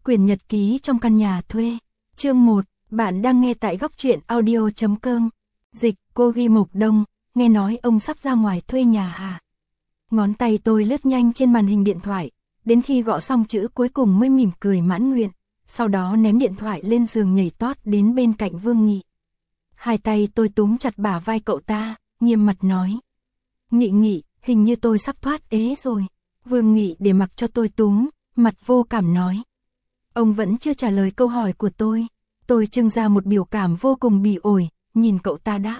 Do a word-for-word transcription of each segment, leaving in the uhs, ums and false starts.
Quyển nhật ký trong căn nhà thuê. Chương một, bạn đang nghe tại góc truyện audio chấm com. Dịch, cô ghi Mộc Đông, nghe nói ông sắp ra ngoài thuê nhà hả? Ngón tay tôi lướt nhanh trên màn hình điện thoại, đến khi gõ xong chữ cuối cùng mới mỉm cười mãn nguyện, sau đó ném điện thoại lên giường nhảy tót đến bên cạnh Vương Nghị. Hai tay tôi túm chặt bả vai cậu ta, nghiêm mặt nói. Nghị Nghị, hình như tôi sắp thoát ế rồi. Vương Nghị để mặc cho tôi túm, mặt vô cảm nói. Ông vẫn chưa trả lời câu hỏi của tôi. Tôi trưng ra một biểu cảm vô cùng bỉ ổi, nhìn cậu ta đáp.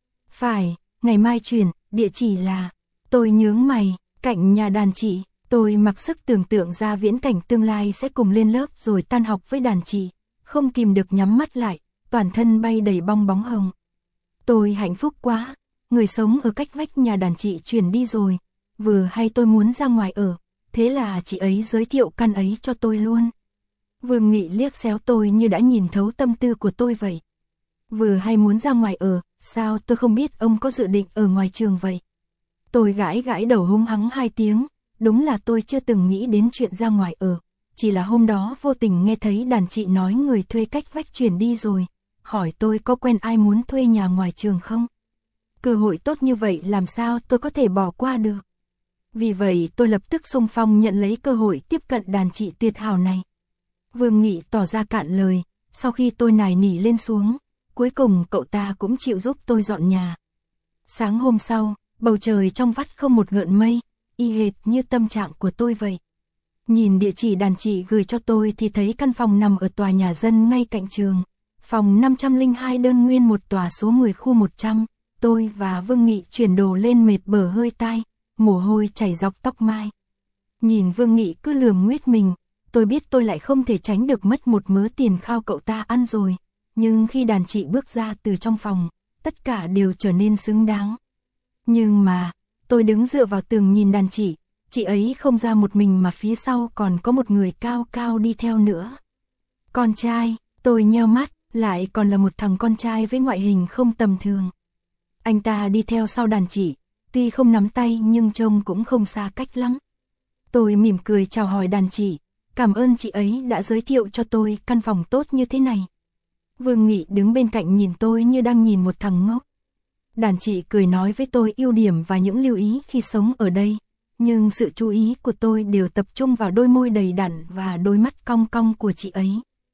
Phải, ngày mai chuyển, địa chỉ là... Tôi nhướng mày, cạnh nhà đàn chị. Tôi mặc sức tưởng tượng ra viễn cảnh tương lai sẽ cùng lên lớp rồi tan học với đàn chị. Không kìm được nhắm mắt lại, toàn thân bay đầy bong bóng hồng. Tôi hạnh phúc quá, người sống ở cách vách nhà đàn chị chuyển đi rồi. Vừa hay tôi muốn ra ngoài ở, thế là chị ấy giới thiệu căn ấy cho tôi luôn. Vương Nghị liếc xéo tôi như đã nhìn thấu tâm tư của tôi vậy. Vừa hay muốn ra ngoài ở, sao tôi không biết ông có dự định ở ngoài trường vậy? Tôi gãi gãi đầu hung hăng hai tiếng, đúng là tôi chưa từng nghĩ đến chuyện ra ngoài ở. Chỉ là hôm đó vô tình nghe thấy đàn chị nói người thuê cách vách chuyển đi rồi, hỏi tôi có quen ai muốn thuê nhà ngoài trường không? Cơ hội tốt như vậy làm sao tôi có thể bỏ qua được? Vì vậy tôi lập tức xung phong nhận lấy cơ hội tiếp cận đàn chị tuyệt hảo này. Vương Nghị tỏ ra cạn lời, sau khi tôi nài nỉ lên xuống, cuối cùng cậu ta cũng chịu giúp tôi dọn nhà. Sáng hôm sau, bầu trời trong vắt không một gợn mây, y hệt như tâm trạng của tôi vậy. Nhìn địa chỉ đàn chị gửi cho tôi thì thấy căn phòng nằm ở tòa nhà dân ngay cạnh trường. Phòng năm trăm lẻ hai đơn nguyên một tòa số mười khu một trăm. Tôi và Vương Nghị chuyển đồ lên mệt bở hơi tai, mồ hôi chảy dọc tóc mai. Nhìn Vương Nghị cứ lườm nguyết mình, tôi biết tôi lại không thể tránh được mất một mớ tiền khao cậu ta ăn rồi. Nhưng khi đàn chị bước ra từ trong phòng, tất cả đều trở nên xứng đáng. Nhưng mà, tôi đứng dựa vào tường nhìn đàn chị, chị ấy không ra một mình mà phía sau còn có một người cao cao đi theo nữa. Con trai, tôi nheo mắt, lại còn là một thằng con trai với ngoại hình không tầm thường. Anh ta đi theo sau đàn chị, tuy không nắm tay nhưng trông cũng không xa cách lắm. Tôi mỉm cười chào hỏi đàn chị, cảm ơn chị ấy đã giới thiệu cho tôi căn phòng tốt như thế này. Vương Nghị đứng bên cạnh nhìn tôi như đang nhìn một thằng ngốc. Đàn chị cười nói với tôi ưu điểm và những lưu ý khi sống ở đây, nhưng sự chú ý của tôi đều tập trung vào đôi môi đầy đặn và đôi mắt cong cong của chị ấy.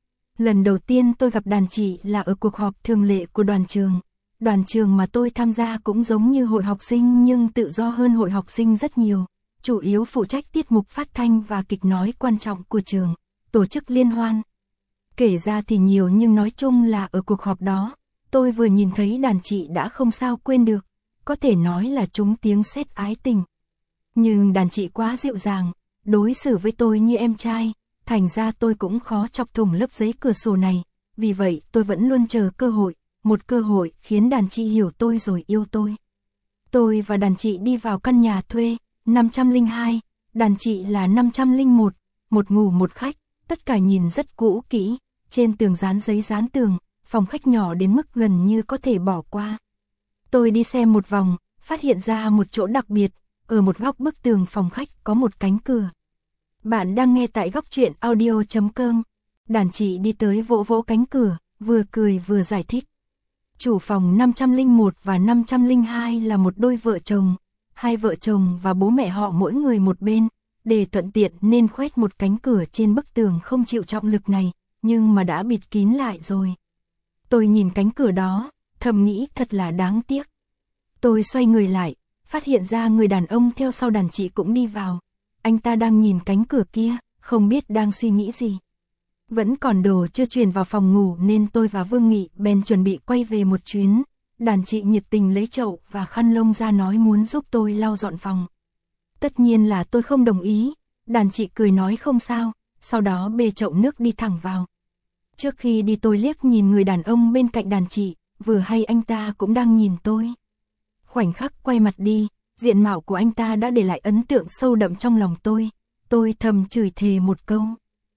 Lần đầu tiên tôi gặp đàn chị là ở cuộc họp thường lệ của đoàn trường. Đoàn trường mà tôi tham gia cũng giống như hội học sinh nhưng tự do hơn hội học sinh rất nhiều, chủ yếu phụ trách tiết mục phát thanh và kịch nói quan trọng của trường, tổ chức liên hoan. Kể ra thì nhiều nhưng nói chung là ở cuộc họp đó, tôi vừa nhìn thấy đàn chị đã không sao quên được, có thể nói là trúng tiếng sét ái tình. Nhưng đàn chị quá dịu dàng, đối xử với tôi như em trai, thành ra tôi cũng khó chọc thủng lớp giấy cửa sổ này, vì vậy tôi vẫn luôn chờ cơ hội, một cơ hội khiến đàn chị hiểu tôi rồi yêu tôi. Tôi và đàn chị đi vào căn nhà thuê, năm trăm lẻ hai, đàn chị là năm trăm lẻ một, một ngủ một khách, tất cả nhìn rất cũ kỹ, trên tường dán giấy dán tường, phòng khách nhỏ đến mức gần như có thể bỏ qua. Tôi đi xem một vòng, phát hiện ra một chỗ đặc biệt, ở một góc bức tường phòng khách có một cánh cửa. Bạn đang nghe tại góc truyện audio chấm com. Đàn chị đi tới vỗ vỗ cánh cửa, vừa cười vừa giải thích. Chủ phòng năm trăm lẻ một và năm trăm lẻ hai là một đôi vợ chồng, hai vợ chồng và bố mẹ họ mỗi người một bên, để thuận tiện nên khoét một cánh cửa trên bức tường không chịu trọng lực này, nhưng mà đã bịt kín lại rồi. Tôi nhìn cánh cửa đó, thầm nghĩ thật là đáng tiếc. Tôi xoay người lại, phát hiện ra người đàn ông theo sau đàn chị cũng đi vào. Anh ta đang nhìn cánh cửa kia, không biết đang suy nghĩ gì. Vẫn còn đồ chưa chuyển vào phòng ngủ nên tôi và Vương Nghị bèn chuẩn bị quay về một chuyến. Đàn chị nhiệt tình lấy chậu và khăn lông ra nói muốn giúp tôi lau dọn phòng. Tất nhiên là tôi không đồng ý, đàn chị cười nói không sao, sau đó bê chậu nước đi thẳng vào. Trước khi đi tôi liếc nhìn người đàn ông bên cạnh đàn chị, vừa hay anh ta cũng đang nhìn tôi. Khoảnh khắc quay mặt đi, diện mạo của anh ta đã để lại ấn tượng sâu đậm trong lòng tôi. Tôi thầm chửi thề một câu.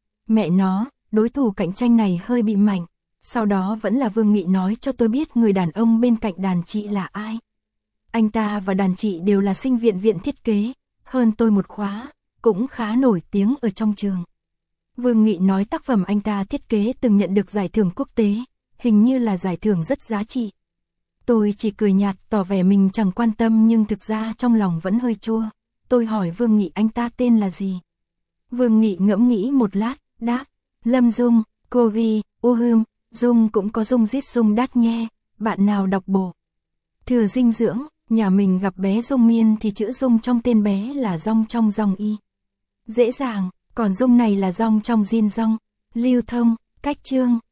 Mẹ nó, đối thủ cạnh tranh này hơi bị mạnh. Sau đó vẫn là Vương Nghị nói cho tôi biết người đàn ông bên cạnh đàn chị là ai. Anh ta và đàn chị đều là sinh viên viện thiết kế, hơn tôi một khóa, cũng khá nổi tiếng ở trong trường. Vương Nghị nói tác phẩm anh ta thiết kế từng nhận được giải thưởng quốc tế, hình như là giải thưởng rất giá trị. Tôi chỉ cười nhạt tỏ vẻ mình chẳng quan tâm nhưng thực ra trong lòng vẫn hơi chua. Tôi hỏi Vương Nghị anh ta tên là gì? Vương Nghị ngẫm nghĩ một lát, đáp, Lâm Dung, cô ghi, ô hưm, Dung cũng có Dung rít Dung đát nhe, bạn nào đọc bổ. Thừa dinh dưỡng, nhà mình gặp bé Dung Miên thì chữ Dung trong tên bé là Dong trong dòng y. Dễ dàng, còn Dung này là Dong trong Jin Dong, lưu thông, cách chương.